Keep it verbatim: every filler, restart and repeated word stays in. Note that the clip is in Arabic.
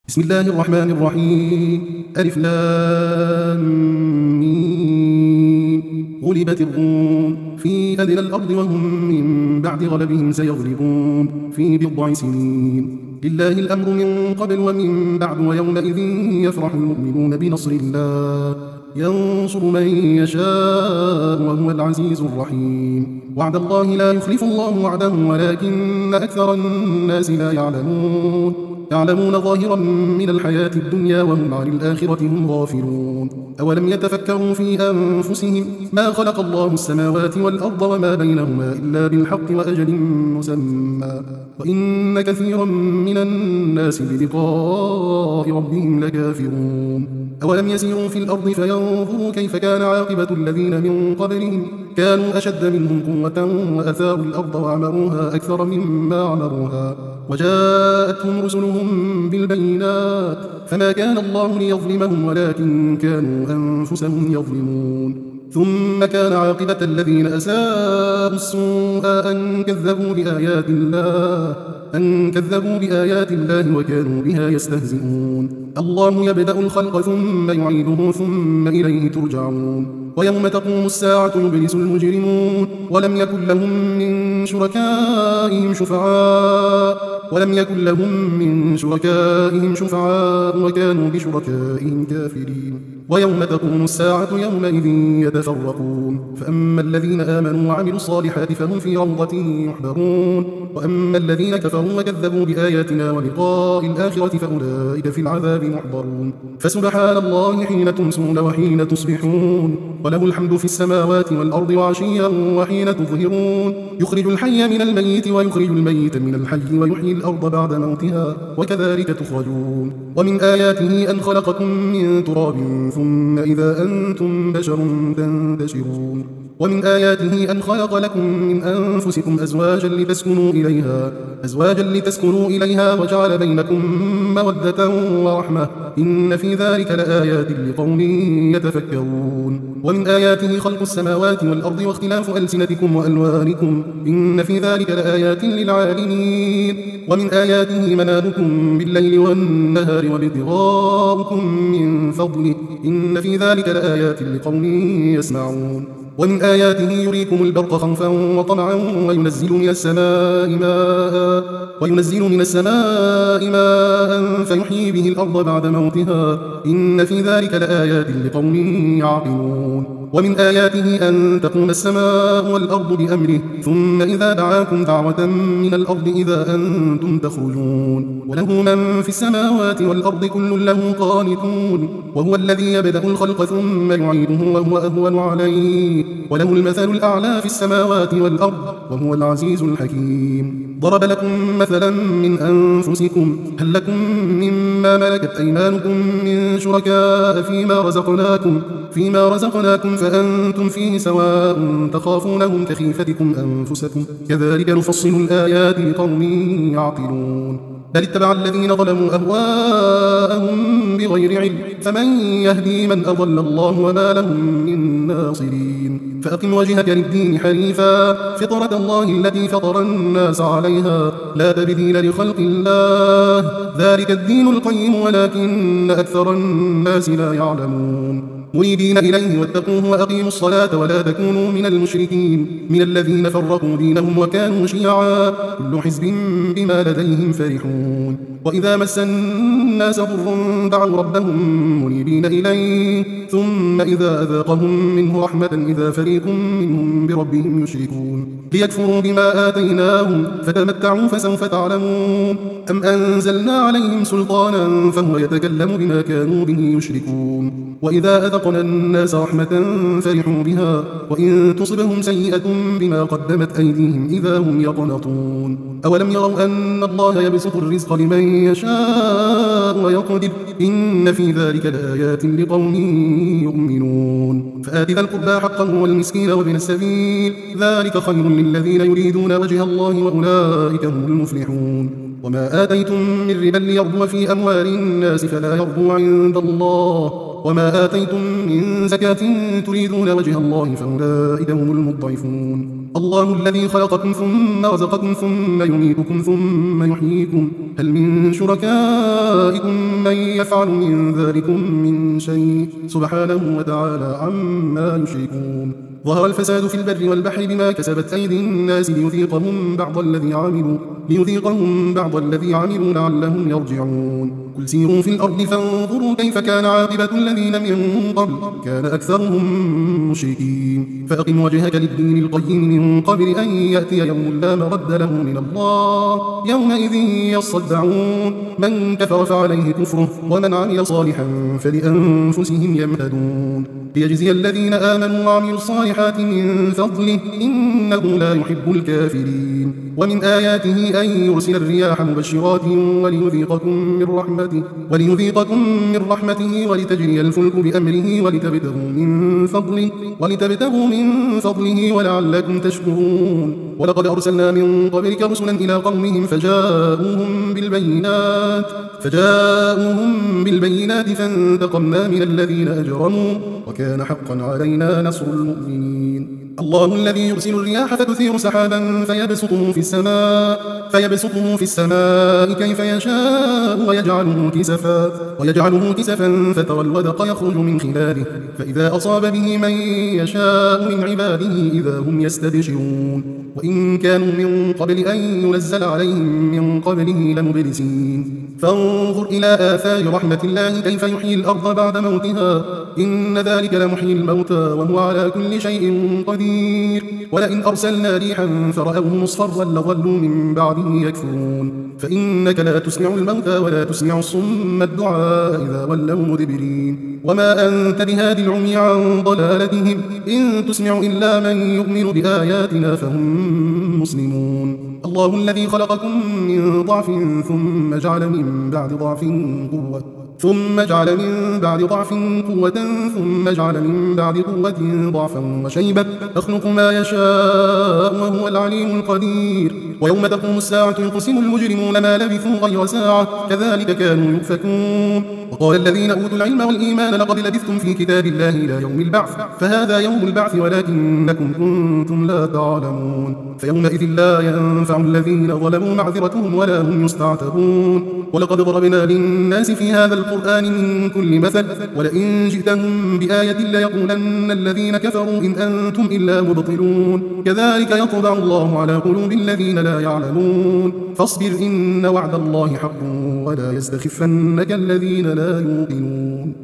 بسم الله الرحمن الرحيم. ألف لام ميم. غلبت الروم في أدنى الأرض وهم من بعد غلبهم سيغلبون في بضع سنين. لله الأمر من قبل ومن بعد ويومئذ يفرح المؤمنون بنصر الله ينصر من يشاء وهو العزيز الرحيم. وعد الله لا يخلف الله وعده ولكن أكثر الناس لا يعلمون يعلمون ظاهرا من الحياة الدنيا وهم عن الآخرة هم غافلون. أولم يتفكروا في أنفسهم ما خلق الله السماوات والأرض وما بينهما إلا بالحق وأجل مسمى وإن كثيرا من الناس بلقاء ربهم لكافرون. أولم يسيروا في الأرض فينظروا كيف كان عاقبة الذين من قبلهم كانوا أشد منهم قوة وأثاروا الأرض وعمروها أكثر مما عمروها وجاءتهم رسلهم بالبينات فما كان الله ليظلمهم ولكن كانوا أنفسهم يظلمون. ثم كان عاقبة الذين أساءوا السوء أن كذبوا بآيات الله أن كذبوا بآيات الله وكانوا بها يستهزئون. الله يبدأ الخلق ثم يعيده ثم إليه ترجعون. ويوم تقوم الساعة يبلس المجرمون ولم يكن لهم من شركائهم شفعاء ولم يكن لهم من شركائهم شفعاء وكانوا بشركائهم كافرين. ويوم تقوم الساعة يومئذ يتفرقون فأما الذين آمنوا وعملوا الصالحات فهم في روضة يحبرون وأما الذين كفروا وكذبوا بآياتنا ولقاء الآخرة فأولئك في العذاب محضرون. فسبحان الله حين تمسون وحين تصبحون وله الحمد في السماوات والأرض وعشيا وحين تظهرون. يخرج الحي من الميت ويخرج الميت من الحي ويحيي الأرض بعد موتها وكذلك تخرجون. ومن آياته أن خلقكم من تراب ثم إذا أنتم بشر تنتشرون. ومن آياته أن خلق لكم من أنفسكم أزواجا لتسكنوا إليها أزواجا لتسكنوا إليها وجعل بينكم مودة ورحمة إن في ذلك لآيات لقوم يتفكرون. ومن آياته خلق السماوات والأرض واختلاف ألسنتكم وألوانكم إن في ذلك لآيات للعالمين. ومن آياته منامكم بالليل والنهار وابتغاؤكم من فضله إن في ذلك لآيات لقوم يسمعون. ومن آياته يريكم البرق خوفا وطمعا وينزل من السماء ماء وينزل من السماء ماء فيحيي به الأرض بعد موتها إن في ذلك لآيات لقوم يعقلون. ومن آياته أن تقوم السماء والأرض بأمره ثم إذا دعاكم دعوة من الأرض إذا أنتم تخرجون. وله من في السماوات والأرض كل له قانتون وهو الذي يبدأ الخلق ثم يعيده وهو أهون عليه وله المثل الأعلى في السماوات والأرض وهو العزيز الحكيم. ضرب لكم مثلا من أنفسكم هل لكم مما ملكت أيمانكم من شركاء فيما رزقناكم فيما رزقناكم فأنتم فيه سواء تخافونهم كخيفتكم أنفسكم كذلك نفصل الآيات لقوم يعقلون. بل اتبع الذين ظلموا أهواءهم بغير علم فمن يهدي من أضل الله وما لهم من ناصرين. فأقم وجهك للدين حنيفا فطرة الله التي فطر الناس عليها لا تبديل لخلق الله ذلك الدين القيم ولكن أكثر الناس لا يعلمون. منيبين إليه واتقوه وأقيموا الصلاة ولا تكونوا من المشركين من الذين فرقوا دينهم وكانوا شيعا كل حزب بما لديهم فرحون. وإذا مس الناس ضر دعوا ربهم منيبين إليه ثم إذا أذاقهم منه رحمة إذا فريق منهم بربهم يشركون. ليكفروا بما آتيناهم فتمتعوا فسوف تعلمون. أم أنزلنا عليهم سلطانا فهو يتكلم بما كانوا به يشركون. وإذا أذقنا الناس رحمة فرحوا بها وإن تصبهم سيئة بما قدمت أيديهم إذا هم يقنطون. أولم يروا أن الله يبسط الرزق لمن يشاء ويقدر إن في ذلك لآيات لقوم يؤمنون. فآت ذا القربى حقه والمسكين وابن السبيل ذلك خير للذين يريدون وجه الله وأولئك هم المفلحون. وما آتيتم من ربا ليربو في أموال الناس فلا يربو عند الله وما آتيتم من زكاة تريدون وجه الله فأولئك هم المضعفون. الله الذي خلقكم ثم رزقكم ثم يميتكم ثم يحييكم هل من شركائكم من يفعل من ذلكم من شيء سبحانه وتعالى عما يشركون ظهر الفساد في البر والبحر بما كسبت أيدي الناس ليذيقهم بعض الذي عملوا ليذيقهم بعض الذي عملوا لعلهم يرجعون قل سيروا في الأرض فانظروا كيف كان عاقبة الذين من قبل كان أكثرهم مشركين فأقم وجهك للدين القيم من قبل أن يأتي يوم لا مرد له من الله يومئذ يصدعون من كفر فعليه كفره ومن عمل صالحا فلأنفسهم يمهدون ليجزي الذين آمنوا وعملوا الصالحات من فضله إنه لا يحب الكافرين ومن آياته أن يرسل الرياح مبشرات وليذيقكم من رحمته وليذيقكم من رحمته ولتجري الفلك بأمره ولتبتغوا من فضله ولتبتغوا من فضله ولعلكم تشكرون ولقد أرسلنا من قبلك رسلا إلى قومهم فجاءوهم بالبينات فجاءوهم بالبينات فانتقمنا من الذين أجرموا وكان حقا علينا نصر المؤمنين الله الذي يرسل الرياح فتثير سحابا فيبسطه في السماء فيبسطه في السماء كيف يشاء ويجعله كسفا ويجعله كسفا فترى الودق يخرج من خلاله فإذا أصاب به من يشاء من عباده إذا هم يستبشرون وإن كانوا من قبل أن ينزل عليهم من قبله لمبلسين فانظر إلى آثار رحمة الله كيف يحيي الأرض بعد موتها إن ذلك لمحيي الموتى وهو على كل شيء قدير ولئن أرسلنا ريحا فرأوه مصفرا لظلوا من بعده يكفرون فإنك لا تسمع الموتى ولا تسمع الصم الدعاء إذا ولوا مدبرين وما أنت بهادي العمي عن ضلالتهم إن تسمع إلا من يؤمن بآياتنا فهم مسلمون الله الذي خلقكم من ضعف ثم جعل من بعد ضعف قوة ثم جعل من بعد ضعف قوة ثم جعل من بعد قوة ضعفا وشيبة يخلق ما يشاء وهو العليم القدير ويوم تقوم الساعة يقسم المجرمون ما لبثوا غير ساعة كذلك كانوا يؤفكون وقال الذين أوتوا العلم والإيمان لقد لبثتم في كتاب الله إلى يوم البعث فهذا يوم البعث ولكنكم كنتم لا تعلمون فيومئذ لا ينفع الذين ظلموا معذرتهم ولا هم يستعتبون ولقد ضربنا للناس في هذا القرآن من كل مثل ولئن جئتهم بآية ليقولن الذين كفروا إن أنتم إلا مبطلون كذلك يطبع الله على قلوب الذين لا يعلمون فاصبر إن وعد الله حق ولا يستخفنك الذين لا يوقنون